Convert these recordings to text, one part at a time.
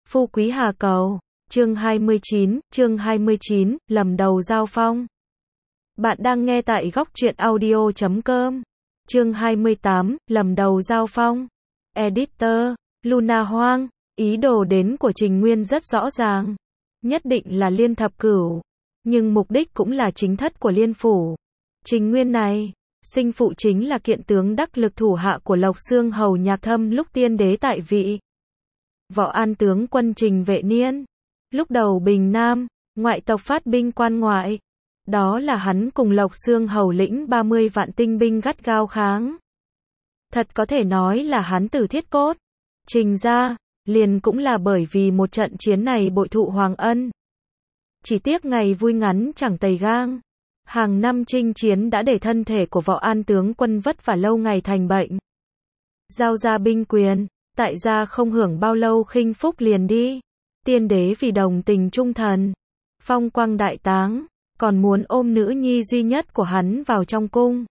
Phú Quý Hà Cầu, chương 29, lầm đầu giao phong. Bạn đang nghe tại góc truyện audio.com. Chương 28, lầm đầu giao phong. Editor, Luna Hoang, ý đồ đến của Trình Nguyên rất rõ ràng. Nhất định là Liên Thập Cửu. Nhưng mục đích cũng là chính thất của Liên Phủ. Trình Nguyên này, sinh phụ chính là kiện tướng đắc lực thủ hạ của Lộc Xương Hầu Nhạc Thâm lúc tiên đế tại vị. Võ An tướng quân Trình Vệ Niên. Lúc đầu Bình Nam, ngoại tộc phát binh quan ngoại. Đó là hắn cùng Lộc Xương Hầu lĩnh 30 vạn tinh binh gắt gao kháng. Thật có thể nói là hắn tử thiết cốt. Trình ra, liền cũng là bởi vì một trận chiến này bội thụ hoàng ân. Chỉ tiếc ngày vui ngắn chẳng tày gang. Hàng năm chinh chiến đã để thân thể của Võ An tướng quân vất vả lâu ngày thành bệnh. Giao ra binh quyền, tại gia không hưởng bao lâu khinh phúc liền đi. Tiên đế vì đồng tình trung thần, phong quang đại táng, còn muốn ôm nữ nhi duy nhất của hắn vào trong cung.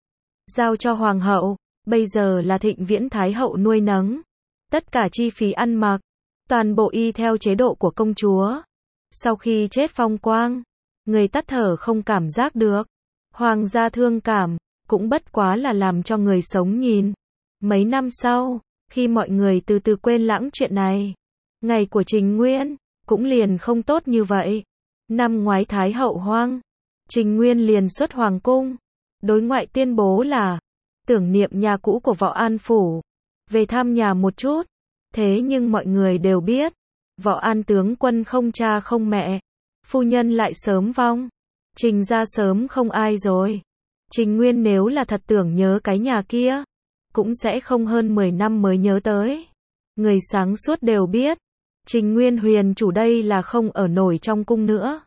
Giao cho hoàng hậu, bây giờ là Thịnh Viễn Thái hậu nuôi nấng. Tất cả chi phí ăn mặc, toàn bộ y theo chế độ của công chúa. Sau khi chết phong quang, người tắt thở không cảm giác được. Hoàng gia thương cảm, cũng bất quá là làm cho người sống nhìn. Mấy năm sau, khi mọi người từ từ quên lãng chuyện này, ngày của Trình Nguyên cũng liền không tốt như vậy. Năm ngoái Thái hậu hoang, Trình Nguyên liền xuất hoàng cung, đối ngoại tuyên bố là tưởng niệm nhà cũ của Võ An phủ, về thăm nhà một chút. Thế nhưng mọi người đều biết, Võ An tướng quân không cha không mẹ, phu nhân lại sớm vong, Trình ra sớm không ai rồi. Trình Nguyên nếu là thật tưởng nhớ cái nhà kia, cũng sẽ không hơn 10 năm mới nhớ tới. Người sáng suốt đều biết, Trình Nguyên huyền chủ đây là không ở nổi trong cung nữa.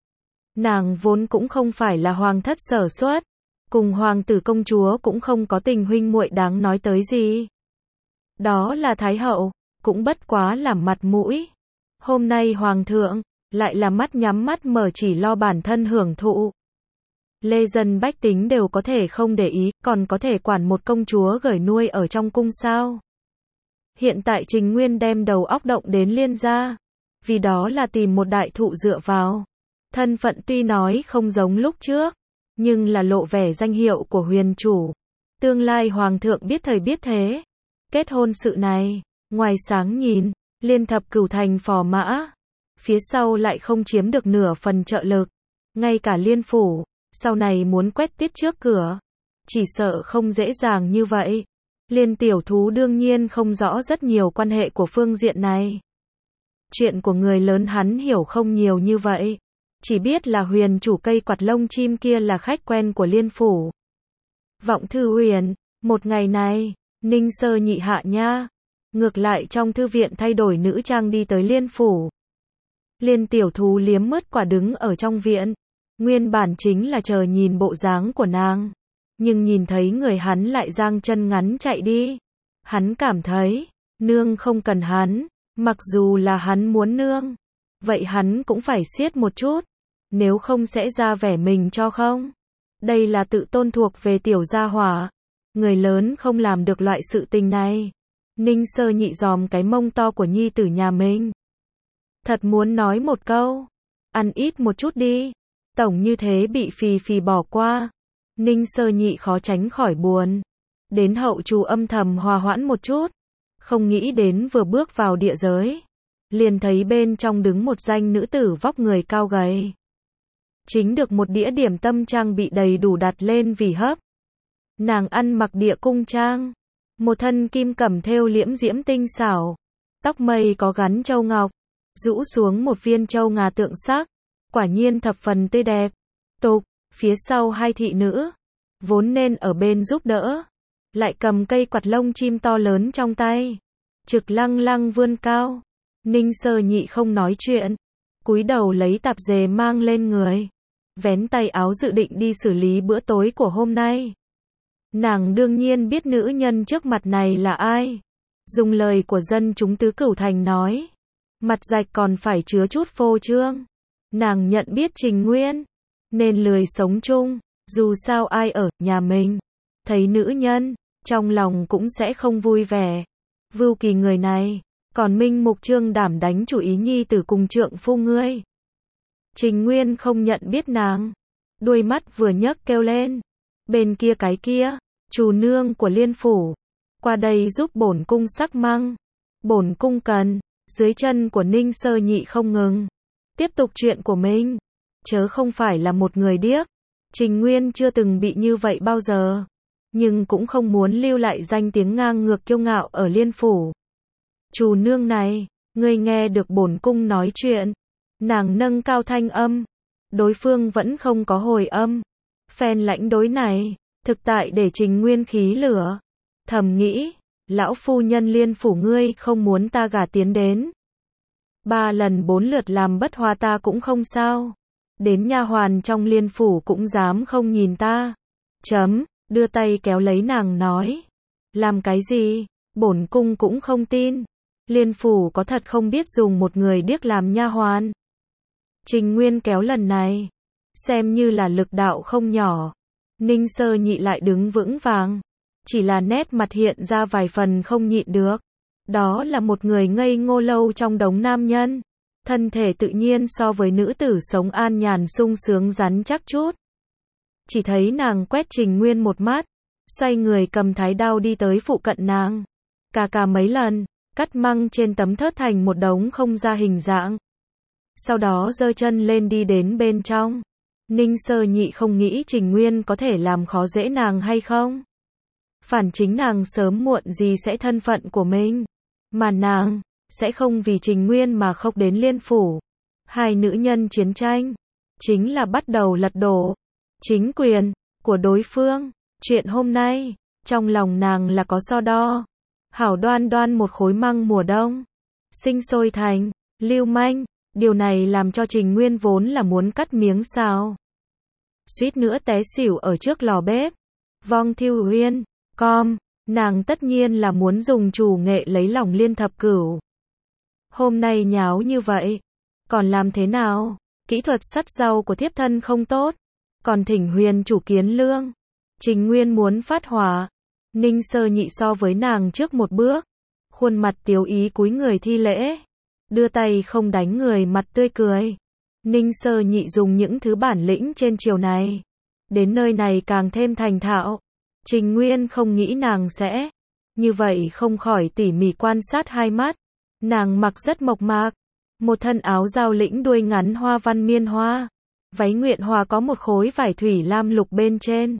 Nàng vốn cũng không phải là hoàng thất sở xuất, cùng hoàng tử công chúa cũng không có tình huynh muội đáng nói tới gì. Đó là Thái hậu, cũng bất quá là mặt mũi. Hôm nay hoàng thượng, lại là mắt nhắm mắt mở chỉ lo bản thân hưởng thụ. Lê dân bách tính đều có thể không để ý, còn có thể quản một công chúa gởi nuôi ở trong cung sao? Hiện tại Trình Nguyên đem đầu óc động đến Liên gia, vì đó là tìm một đại thụ dựa vào. Thân phận tuy nói không giống lúc trước, nhưng là lộ vẻ danh hiệu của huyền chủ. Tương lai hoàng thượng biết thời biết thế. Kết hôn sự này, ngoài sáng nhìn, Liên Thập Cửu thành phò mã, phía sau lại không chiếm được nửa phần trợ lực. Ngay cả Liên phủ, sau này muốn quét tiết trước cửa, chỉ sợ không dễ dàng như vậy. Liên tiểu thú đương nhiên không rõ rất nhiều quan hệ của phương diện này. Chuyện của người lớn hắn hiểu không nhiều như vậy. Chỉ biết là huyền chủ cây quạt lông chim kia là khách quen của Liên phủ. Vọng thư huyền, một ngày này, Ninh Sơ nhị hạ nha. Ngược lại trong thư viện thay đổi nữ trang đi tới Liên phủ. Liên tiểu thú liếm mứt quả đứng ở trong viện. Nguyên bản chính là chờ nhìn bộ dáng của nàng. Nhưng nhìn thấy người hắn lại giang chân ngắn chạy đi. Hắn cảm thấy, nương không cần hắn. Mặc dù là hắn muốn nương, vậy hắn cũng phải siết một chút. Nếu không sẽ ra vẻ mình cho không. Đây là tự tôn thuộc về tiểu gia hỏa. Người lớn không làm được loại sự tình này. Ninh Sơ nhị giòm cái mông to của nhi tử nhà mình. Thật muốn nói một câu. Ăn ít một chút đi. Tổng như thế bị phì phì bỏ qua. Ninh Sơ nhị khó tránh khỏi buồn. Đến hậu trù âm thầm hòa hoãn một chút. Không nghĩ đến vừa bước vào địa giới, liền thấy bên trong đứng một danh nữ tử vóc người cao gầy. Chính được một đĩa điểm tâm trang bị đầy đủ đặt lên vì hấp. Nàng ăn mặc địa cung trang, một thân kim cẩm thêu liễm diễm tinh xảo, tóc mây có gắn châu ngọc, rũ xuống một viên châu ngà tượng sắc, quả nhiên thập phần tươi đẹp. Tục, phía sau hai thị nữ, vốn nên ở bên giúp đỡ, lại cầm cây quạt lông chim to lớn trong tay, trực lăng lăng vươn cao. Ninh Sơ nhị không nói chuyện, cúi đầu lấy tạp dề mang lên người, vén tay áo dự định đi xử lý bữa tối của hôm nay. Nàng đương nhiên biết nữ nhân trước mặt này là ai. Dùng lời của dân chúng tứ cửu thành nói, mặt rạch còn phải chứa chút phô trương. Nàng nhận biết Trình Nguyên, nên lười sống chung, dù sao ai ở nhà mình, thấy nữ nhân, trong lòng cũng sẽ không vui vẻ. Vưu Kỳ người này, Còn minh mục trương đảm đánh chủ ý nhi tử cùng trượng phu ngươi. Trình Nguyên không nhận biết nàng. Đuôi mắt vừa nhấc kêu lên. Bên kia cái kia, chủ nương của Liên phủ. Qua đây giúp bổn cung sắc măng. Bổn cung cần. Dưới chân của Ninh Sơ Nhị không ngừng. Tiếp tục chuyện của mình. Chớ không phải là một người điếc. Trình Nguyên chưa từng bị như vậy bao giờ. Nhưng cũng không muốn lưu lại danh tiếng ngang ngược kiêu ngạo ở Liên phủ. Chủ nương này, ngươi nghe được bổn cung nói chuyện. Nàng nâng cao thanh âm. Đối phương vẫn không có hồi âm. Phen lãnh đối này, thực tại để Trình Nguyên khí lửa. Thầm nghĩ, lão phu nhân Liên phủ ngươi không muốn ta gả tiến đến. 3 lần 4 lượt làm bất hòa ta cũng không sao. Đến nha hoàn trong Liên phủ cũng dám không nhìn ta. Đưa tay kéo lấy nàng nói. Làm cái gì? Bổn cung cũng không tin. Liên phủ có thật không biết dùng một người điếc làm nha hoàn. Trình Nguyên kéo lần này. Xem như là lực đạo không nhỏ. Ninh Sơ Nhị lại đứng vững vàng. Chỉ là nét mặt hiện ra vài phần không nhịn được. Đó là một người ngây ngô lâu trong đống nam nhân. Thân thể tự nhiên so với nữ tử sống an nhàn sung sướng rắn chắc chút. Chỉ thấy nàng quét Trình Nguyên một mắt. Xoay người cầm thái đao đi tới phụ cận nàng. Cà mấy lần. Cắt măng trên tấm thớt thành một đống không ra hình dạng. Sau đó giơ chân lên đi đến bên trong. Ninh Sơ Nhị không nghĩ Trình Nguyên có thể làm khó dễ nàng hay không. Phản chính nàng sớm muộn gì sẽ thân phận của mình. Mà nàng sẽ không vì Trình Nguyên mà khóc đến Liên phủ. Hai nữ nhân chiến tranh chính là bắt đầu lật đổ chính quyền của đối phương. Chuyện hôm nay trong lòng nàng là có so đo. Hảo đoan đoan một khối măng mùa đông sinh sôi thành lưu manh. Điều này làm cho Trình Nguyên vốn là muốn cắt miếng sao. Suýt nữa té xỉu ở trước lò bếp. Vong Thiêu Uyên, nàng tất nhiên là muốn dùng chủ nghệ lấy lòng Liên thập cửu. Hôm nay nháo như vậy, còn làm thế nào? Kỹ thuật sắt rau của thiếp thân không tốt, còn thỉnh Huyền chủ kiến lương. Trình Nguyên muốn phát hỏa. Ninh Sơ Nhị so với nàng trước một bước, khuôn mặt tiếu ý cúi người thi lễ, đưa tay không đánh người mặt tươi cười. Ninh Sơ Nhị dùng những thứ bản lĩnh trên chiều này, đến nơi này càng thêm thành thạo. Trình Nguyên không nghĩ nàng sẽ như vậy, không khỏi tỉ mỉ quan sát hai mắt. Nàng mặc rất mộc mạc, một thân áo giao lĩnh đuôi ngắn hoa văn miên hoa, váy nguyện hoa có một khối vải thủy lam lục bên trên.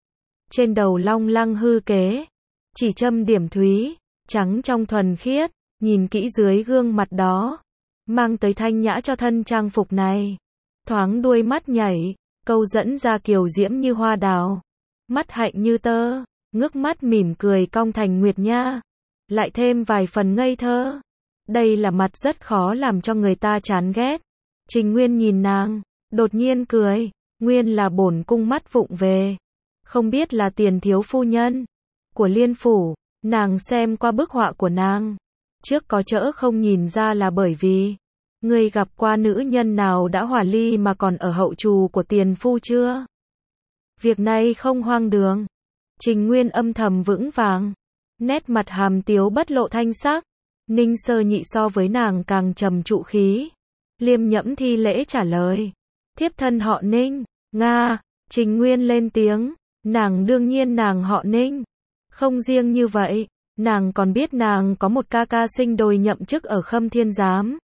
Trên đầu long lăng hư kế, chỉ châm điểm thúy, trắng trong thuần khiết, nhìn kỹ dưới gương mặt đó, mang tới thanh nhã cho thân trang phục này. Thoáng đuôi mắt nhảy, câu dẫn ra kiều diễm như hoa đào, mắt hạnh như tơ, ngước mắt mỉm cười cong thành nguyệt nha, lại thêm vài phần ngây thơ. Đây là mặt rất khó làm cho người ta chán ghét. Trình Nguyên nhìn nàng, đột nhiên cười, nguyên là bổn cung mắt vụng về. Không biết là tiền thiếu phu nhân của Liên phủ. Nàng xem qua bức họa của nàng, trước có chỡ không nhìn ra là bởi vì ngươi gặp qua nữ nhân nào đã hòa ly mà còn ở hậu trù của tiền phu chưa? Việc này không hoang đường. Trình Nguyên âm thầm vững vàng, nét mặt hàm tiếu bất lộ thanh sắc. Ninh Sơ Nhị so với nàng càng trầm trụ khí, liêm nhẫm thi lễ trả lời. Thiếp thân họ Ninh. Nga. Trình Nguyên lên tiếng. Nàng đương nhiên nàng họ Ninh. Không riêng như vậy, nàng còn biết nàng có một ca ca sinh đôi nhậm chức ở Khâm Thiên Giám.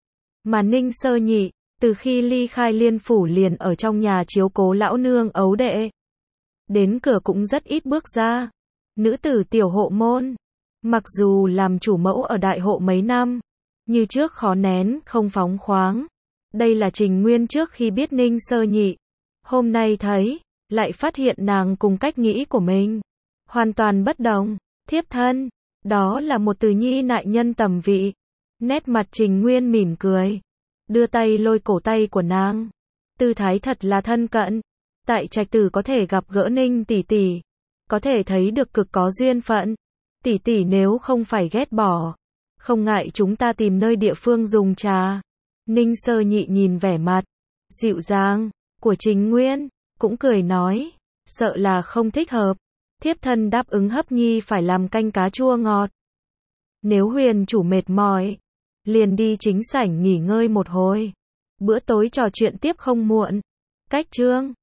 Mà Ninh Sơ Nhị, từ khi ly khai Liên phủ liền ở trong nhà chiếu cố lão nương ấu đệ. Đến cửa cũng rất ít bước ra. Nữ tử tiểu hộ môn. Mặc dù làm chủ mẫu ở đại hộ mấy năm, như trước khó nén, không phóng khoáng. Đây là Trình Nguyên trước khi biết Ninh Sơ Nhị. Hôm nay thấy, lại phát hiện nàng cùng cách nghĩ của mình hoàn toàn bất đồng. Thiếp thân, đó là một từ nhi nại nhân tầm vị. Nét mặt Trình Nguyên mỉm cười, đưa tay lôi cổ tay của nàng. Tư thái thật là thân cận. Tại trạch tử có thể gặp gỡ Ninh tỷ tỷ, có thể thấy được cực có duyên phận. Tỷ tỷ nếu không phải ghét bỏ, không ngại chúng ta tìm nơi địa phương dùng trà. Ninh Sơ Nhị nhìn vẻ mặt dịu dàng của Trình Nguyên, cũng cười nói, sợ là không thích hợp. Thiếp thân đáp ứng hấp nhi phải làm canh cá chua ngọt. Nếu huyền chủ mệt mỏi, liền đi chính sảnh nghỉ ngơi một hồi. Bữa tối trò chuyện tiếp không muộn. Cách chương